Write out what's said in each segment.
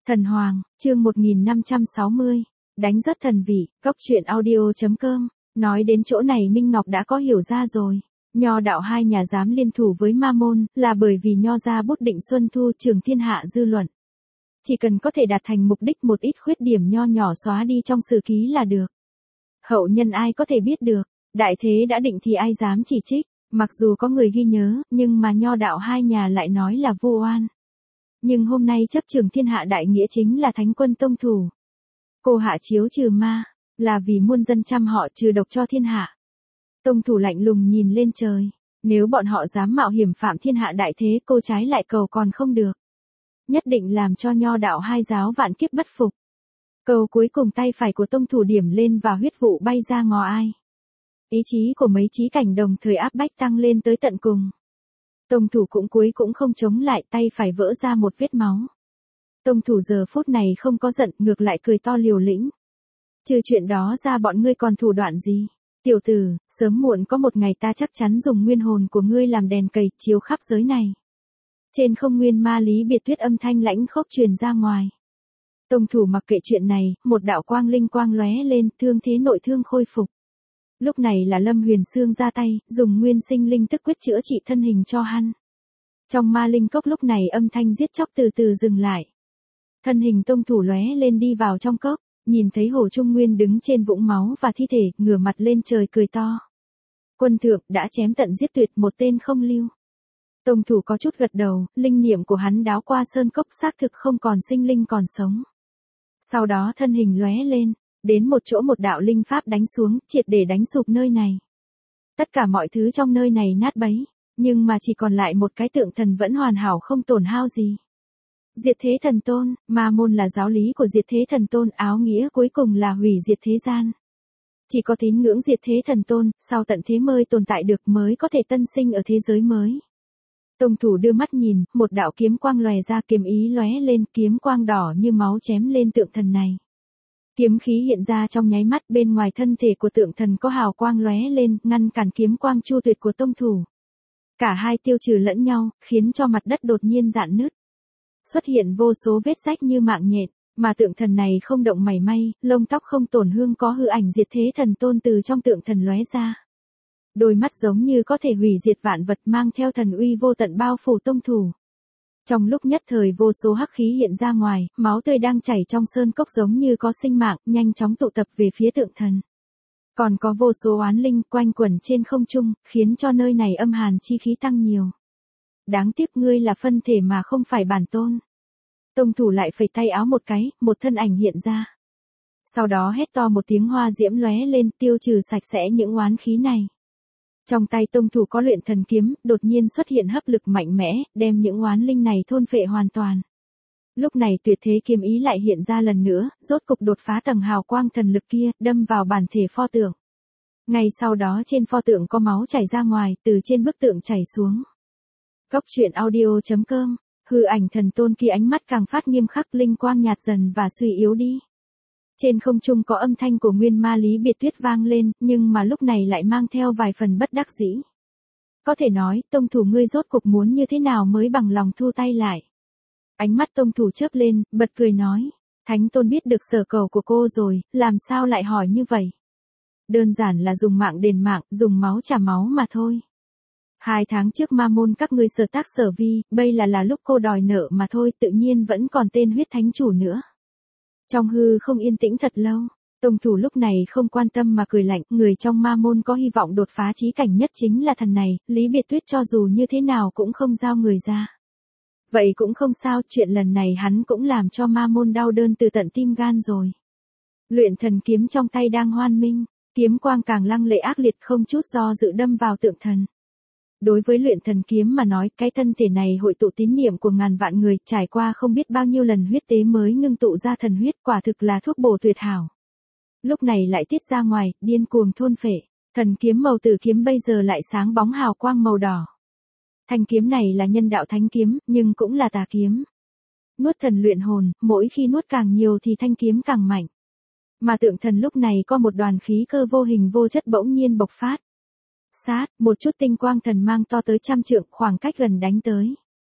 Thần Hoàng, chương 1560, đánh rất thần vị, cóc truyện audio.com, nói đến chỗ này Minh Ngọc đã có hiểu ra rồi. Nho đạo hai nhà dám liên thủ với Ma Môn, là bởi vì Nho gia bút định xuân thu trường thiên hạ dư luận. Chỉ cần có thể đạt thành mục đích một ít khuyết điểm nho nhỏ xóa đi trong sử ký là được. Hậu nhân ai có thể biết được, đại thế đã định thì ai dám chỉ trích, mặc dù có người ghi nhớ, nhưng mà Nho đạo hai nhà lại nói là vô oan. Nhưng hôm nay chấp trường thiên hạ đại nghĩa chính là Thánh quân tông thủ. Cô hạ chiếu trừ ma, là vì muôn dân trăm họ trừ độc cho thiên hạ. Tông thủ lạnh lùng nhìn lên trời, nếu bọn họ dám mạo hiểm phạm thiên hạ đại thế cô trái lại cầu còn không được. Nhất định làm cho Nho đạo hai giáo vạn kiếp bất phục. Câu cuối cùng tay phải của tông thủ điểm lên và huyết vụ bay ra ngò ai. Ý chí của mấy trí cảnh đồng thời áp bách tăng lên tới tận cùng. Tông thủ cũng không chống lại, tay phải vỡ ra một vết máu. Tông thủ giờ phút này không có giận, ngược lại cười to liều lĩnh. Trừ chuyện đó ra bọn ngươi còn thủ đoạn gì? Tiểu tử, sớm muộn có một ngày ta chắc chắn dùng nguyên hồn của ngươi làm đèn cầy chiếu khắp giới này. Trên không nguyên ma Lý Biệt Tuyết âm thanh lãnh khốc truyền ra ngoài. Tông thủ mặc kệ chuyện này, một đạo quang linh quang lóe lên, thương thế nội thương khôi phục. Lúc này là Lâm Huyền Sương ra tay, dùng nguyên sinh linh tức quyết chữa trị thân hình cho hắn. Trong ma linh cốc lúc này âm thanh giết chóc từ từ dừng lại. Thân hình tông thủ lóe lên đi vào trong cốc, nhìn thấy Hồ Trung Nguyên đứng trên vũng máu và thi thể, ngửa mặt lên trời cười to. Quân thượng đã chém tận giết tuyệt một tên không lưu. Tông thủ có chút gật đầu, linh niệm của hắn đáo qua sơn cốc xác thực không còn sinh linh còn sống. Sau đó thân hình lóe lên, đến một chỗ một đạo linh pháp đánh xuống, triệt để đánh sụp nơi này. Tất cả mọi thứ trong nơi này nát bấy, nhưng mà chỉ còn lại một cái tượng thần vẫn hoàn hảo không tổn hao gì. Diệt thế thần tôn, Ma Môn là giáo lý của diệt thế thần tôn, áo nghĩa cuối cùng là hủy diệt thế gian. Chỉ có tín ngưỡng diệt thế thần tôn, sau tận thế mới tồn tại được mới có thể tân sinh ở thế giới mới. Tông thủ đưa mắt nhìn, một đạo kiếm quang lòe ra, kiếm ý lóe lên, kiếm quang đỏ như máu chém lên tượng thần này. Kiếm khí hiện ra trong nháy mắt, bên ngoài thân thể của tượng thần có hào quang lóe lên, ngăn cản kiếm quang chu tuyệt của tông thủ. Cả hai tiêu trừ lẫn nhau, khiến cho mặt đất đột nhiên rạn nứt. Xuất hiện vô số vết rách như mạng nhện, mà tượng thần này không động mảy may, lông tóc không tổn hương, có hư ảnh diệt thế thần tôn từ trong tượng thần lóe ra. Đôi mắt giống như có thể hủy diệt vạn vật, mang theo thần uy vô tận bao phủ tông thủ. Trong lúc nhất thời vô số hắc khí hiện ra ngoài, máu tươi đang chảy trong sơn cốc giống như có sinh mạng, nhanh chóng tụ tập về phía tượng thần. Còn có vô số oán linh quanh quẩn trên không trung, khiến cho nơi này âm hàn chi khí tăng nhiều. Đáng tiếc ngươi là phân thể mà không phải bản tôn. Tông thủ lại phẩy tay áo một cái, một thân ảnh hiện ra. Sau đó hét to một tiếng, hoa diễm lóe lên, tiêu trừ sạch sẽ những oán khí này. Trong tay tông thủ có luyện thần kiếm, đột nhiên xuất hiện hấp lực mạnh mẽ, đem những oán linh này thôn phệ hoàn toàn. Lúc này tuyệt thế kiếm ý lại hiện ra lần nữa, rốt cục đột phá tầng hào quang thần lực kia, đâm vào bản thể pho tượng. Ngay sau đó trên pho tượng có máu chảy ra ngoài, từ trên bức tượng chảy xuống. Cóc truyện audio.com, hư ảnh thần tôn kia ánh mắt càng phát nghiêm khắc, linh quang nhạt dần và suy yếu đi. Trên không trung có âm thanh của nguyên ma Lý Biệt Tuyết vang lên, nhưng mà lúc này lại mang theo vài phần bất đắc dĩ. Có thể nói, tông thủ ngươi rốt cục muốn như thế nào mới bằng lòng thu tay lại. Ánh mắt tông thủ chớp lên, bật cười nói, Thánh tôn biết được sở cầu của cô rồi, làm sao lại hỏi như vậy? Đơn giản là dùng mạng đền mạng, dùng máu trả máu mà thôi. 2 tháng trước Ma Môn các ngươi sở tác sở vi, bây là lúc cô đòi nợ mà thôi, tự nhiên vẫn còn tên huyết thánh chủ nữa. Trong hư không yên tĩnh thật lâu, tông thủ lúc này không quan tâm mà cười lạnh, người trong Ma Môn có hy vọng đột phá chí cảnh nhất chính là thần này, Lý Biệt Tuyết cho dù như thế nào cũng không giao người ra. Vậy cũng không sao, chuyện lần này hắn cũng làm cho Ma Môn đau đớn từ tận tim gan rồi. Luyện thần kiếm trong tay đang hoan minh, kiếm quang càng lăng lệ ác liệt, không chút do dự đâm vào tượng thần. Đối với luyện thần kiếm mà nói, cái thân thể này hội tụ tín niệm của ngàn vạn người, trải qua không biết bao nhiêu lần huyết tế mới ngưng tụ ra thần huyết, quả thực là thuốc bổ tuyệt hảo. Lúc này lại tiết ra ngoài, điên cuồng thôn phệ, thần kiếm màu tử kiếm bây giờ lại sáng bóng hào quang màu đỏ. Thanh kiếm này là nhân đạo thánh kiếm, nhưng cũng là tà kiếm. Nuốt thần luyện hồn, mỗi khi nuốt càng nhiều thì thanh kiếm càng mạnh. Mà tượng thần lúc này có một đoàn khí cơ vô hình vô chất bỗng nhiên bộc phát. Sát, một chút tinh quang thần mang to tới 100 trượng, khoảng cách gần đánh tới.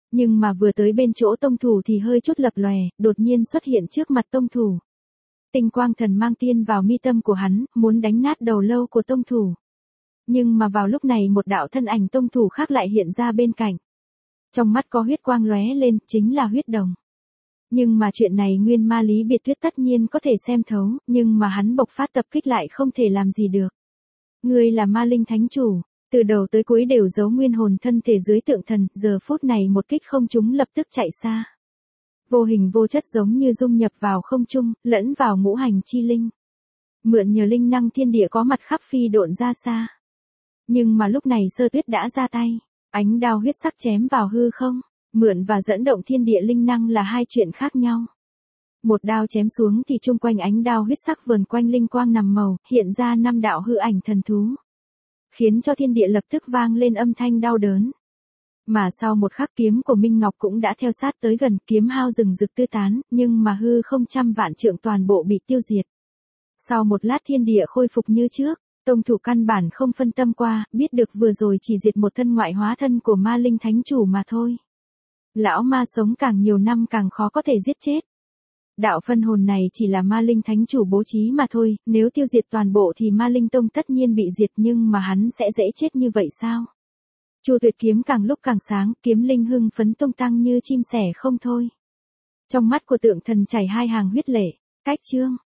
Nhưng mà vừa tới bên chỗ tông thủ thì hơi chút lập lòe, đột nhiên xuất hiện trước mặt tông thủ. Tinh quang thần mang tiên vào mi tâm của hắn, muốn đánh nát đầu lâu của tông thủ. Nhưng mà vào lúc này một đạo thân ảnh tông thủ khác lại hiện ra bên cạnh. Trong mắt có huyết quang lóe lên, chính là huyết đồng. Nhưng mà chuyện này Nguyên Ma Lý Biệt Tuyết tất nhiên có thể xem thấu, nhưng mà hắn bộc phát tập kích lại không thể làm gì được. Ngươi là Ma Linh Thánh Chủ, từ đầu tới cuối đều giấu nguyên hồn thân thể dưới tượng thần, giờ phút này một kích không trúng lập tức chạy xa. Vô hình vô chất giống như dung nhập vào không trung, lẫn vào ngũ hành chi linh. Mượn nhờ linh năng thiên địa có mặt khắp phi độn ra xa. Nhưng mà lúc này Sơ Tuyết đã ra tay, ánh đao huyết sắc chém vào hư không, mượn và dẫn động thiên địa linh năng là hai chuyện khác nhau. Một đao chém xuống thì chung quanh ánh đao huyết sắc vờn quanh linh quang nằm màu, hiện ra 5 đạo hư ảnh thần thú. Khiến cho thiên địa lập tức vang lên âm thanh đau đớn. Mà sau một khắc kiếm của Minh Ngọc cũng đã theo sát tới gần, kiếm hao rừng rực tứ tán, nhưng mà hư không trăm vạn trượng toàn bộ bị tiêu diệt. Sau một lát thiên địa khôi phục như trước, tông thủ căn bản không phân tâm qua, biết được vừa rồi chỉ diệt một thân ngoại hóa thân của Ma Linh Thánh Chủ mà thôi. Lão ma sống càng nhiều năm càng khó có thể giết chết. Đạo phân hồn này chỉ là Ma Linh Thánh Chủ bố trí mà thôi, nếu tiêu diệt toàn bộ thì Ma Linh Tông tất nhiên bị diệt, nhưng mà hắn sẽ dễ chết như vậy sao? Chu Tuyệt kiếm càng lúc càng sáng, kiếm linh hưng phấn tung tăng như chim sẻ không thôi. Trong mắt của tượng thần chảy hai hàng huyết lệ, cách chương.